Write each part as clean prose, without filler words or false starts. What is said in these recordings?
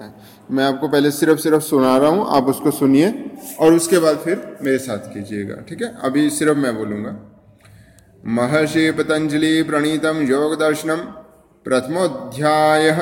है। मैं आपको पहले सिर्फ सुना रहा हूँ, आप उसको सुनिए और उसके बाद फिर मेरे साथ कीजिएगा, ठीक है। अभी सिर्फ मैं बोलूँगा। महर्षि पतंजलि प्रणीतम योग दर्शनम प्रथमोध्यायः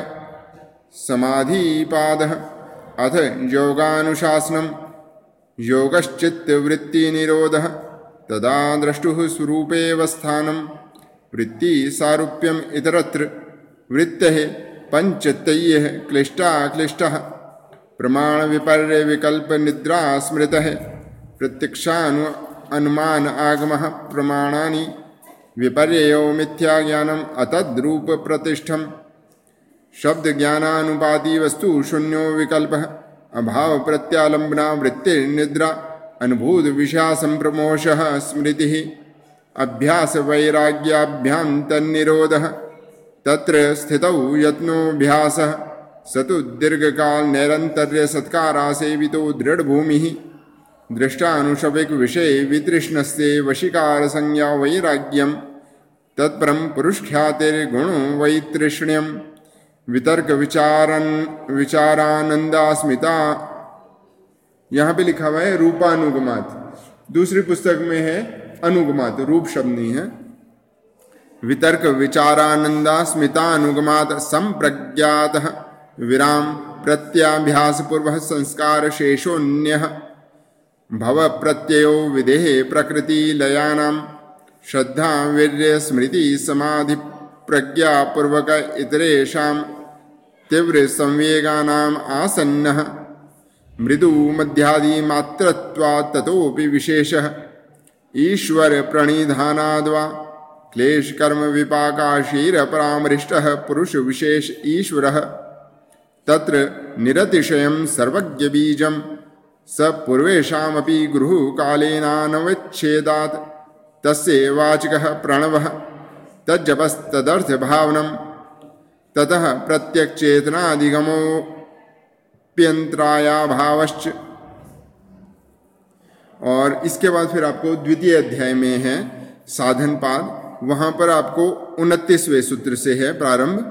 समाधिपादः अथ योगानुशासनम योगश्चित्तवृत्ति निरोधः तदा द्रष्टुः स्वरूपेवस्थानं वृत्ति सारूप्यम इतरत्र वृत्तेः पंचतय्यः क्लिष्टाक्लिष्टः प्रमाण विपर्य विकल्प निद्रा स्मृतः प्रत्यक्षानु अनुमान आगमः प्रमाणानि विपर्ययो मिथ्या ज्ञानम अतद्रूप प्रतिष्ठम शब्द ज्ञानानुपाति वस्तु शून्यो विकल्पः अभाव प्रत्यालंबना वृत्तिर्निद्रा अनुभूत विषया संप्रमोषः स्मृतिः अभ्यास वैराग्याभ्यां तन्निरोधः तत्र स्थितौ यत्नोऽभ्यासः स तु दीर्घकाल नैरन्तर्य सत्कारा सेवितो दृढ़भूमिः दृष्टानुशविक विषये वितृष्णस्य वशीकार संज्ञा वैराग्यम तत्परम पुरुषख्यातिर्गुणो वैतृष्ण्यम वितर्क विचारानंदास्मिता। यहाँ पे लिखा हुआ है रूपानुगमात, दूसरी पुस्तक में है अनुगमात, रूप शब्द नहीं है। वितर्क विचारानंदास्मितानुगमात संप्रज्ञातः विराम प्रत्याभ्यास पूर्व संस्कार शेषोन्यः भव प्रत्ययो विदेह प्रकृति लयानां श्रद्धा वीर्य स्मृति समाधि प्रज्ञा पूर्वक इतरेषां तीव्र संवेगानां आसन्नः मृदु मध्यादि मात्रत्वात् ततोपि विशेषः ईश्वर प्रणिधानाद्वा क्लेश कर्म विपाकाशीर परामृष्टः पुरुष विशेष ईश्वरः तत्र निरतिशयं सर्वज्ञ बीजं स पूर्वेषामपि गुरुः कालेनानवच्छेदात् तस्य वाचकः प्रणवः तज्जपस्तदर्थभावनं ततः प्रत्यक्चेतनाधिगमोऽप्यन्तरायाभावश्च। और इसके बाद फिर आपको द्वितीय अध्याय में है साधन पाद, वहां पर आपको 29वें सूत्र से है प्रारंभ।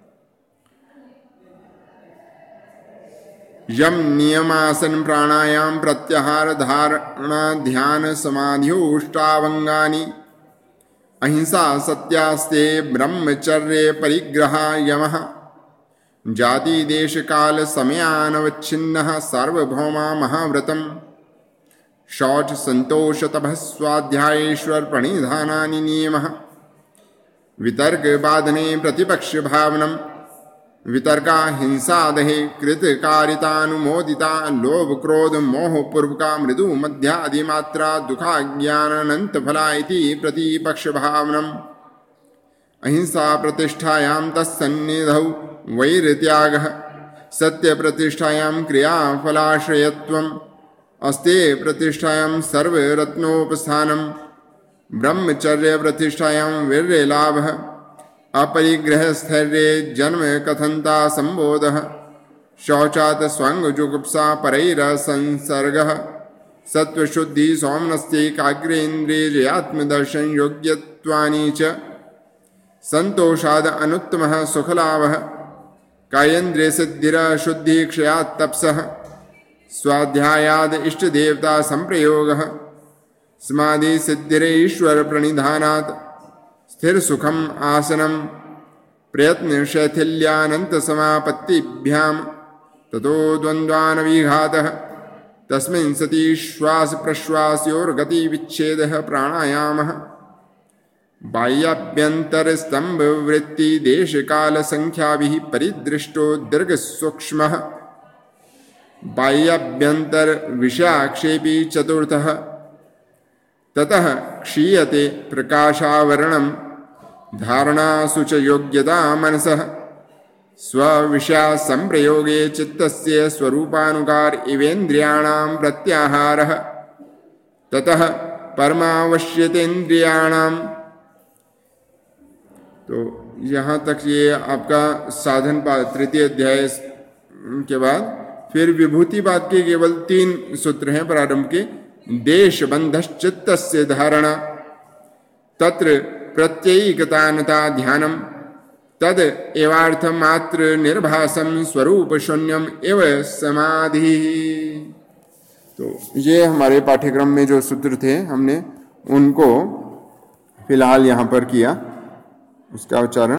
यम नियमासन प्राणायाम प्रत्याहार धारणा ध्यान समाधियोष्टावंगानि अहिंसा सत्यास्ते ब्रह्मचर्य परिग्रह यमः जाति देश काल समयानवच्छिन्नः सार्वभौमा महाव्रतम शौच संतोष तपः स्वाध्यायेश्वर प्रणिधानानि नियमः वितर्क बाधने प्रतिपक्ष भावनम वितर्का हिंसादहे कृतकारितानुमोदिता लोभ क्रोध मोह पूर्वका मृदु मध्यादिमात्रा दुखा ज्ञानानंत फला इति प्रतिपक्ष भावनम अहिंसा प्रतिष्ठायां तत्सन्निधौ वैरत्यागः सत्य प्रतिष्ठायां क्रियाफलाश्रयत्वम् अस्ते प्रतिष्ठायां सर्वरत्नोपस्थानं ब्रह्मचर्य प्रतिष्ठायां वीर्यलाभः अपरिग्रह स्थैर्य जन्म कथनता संबोधः शौचात् स्वंग जुगुप्सा परैरसंसर्गः सत्वशुद्धि सौम्नस्यैकाग्रेन्द्रियजयात्मदर्शन योग्यत्वानि च संतोषाद अनुत्तमः सुखलाभः कायेन्द्रिय सिद्धिरशुद्धि क्षयात् तपसः स्वाध्यायाद इष्टदेवता संप्रयोगः समाधि सिद्धिरेश्वर प्रणिधानात् स्थिर सुखम आसनम प्रयत्न शैथिल्यानंत समापत्तिभ्यां ततो द्वन्द्वानविघातः तस्मिन् सति श्वास प्रश्वासयोर्गति विच्छेदः प्राणायामः बाह्याभ्यंतर स्तंभ वृत्ति देश काल संख्याभिः परिदृष्टो दीर्घ सूक्ष्मः बाह्याभ्यंतर विषयाक्षेपी चतुर्थः ततः क्षीयते प्रकाशावरणं धारणासु च योग्यता मनसः स्वविषया संप्रयोगे चित्तस्य स्वरूपानुकार इवेन्द्रियाणां प्रत्याहारः ततः परमावश्यतेन्द्रियाणां। तो यहाँ तक ये आपका साधन पाद तृतीय अध्याय के बाद फिर विभूति पाद के केवल 3 सूत्र हैं प्रारंभ के। देश बंधश्चित्तस्य धारणा तत्र प्रत्ययिकतानता ध्यानम तद एवार्थम मात्र निर्भासम स्वरूप शून्यम एव समाधि। तो ये हमारे पाठ्यक्रम में जो सूत्र थे हमने उनको फिलहाल यहाँ पर किया, उसका उच्चारण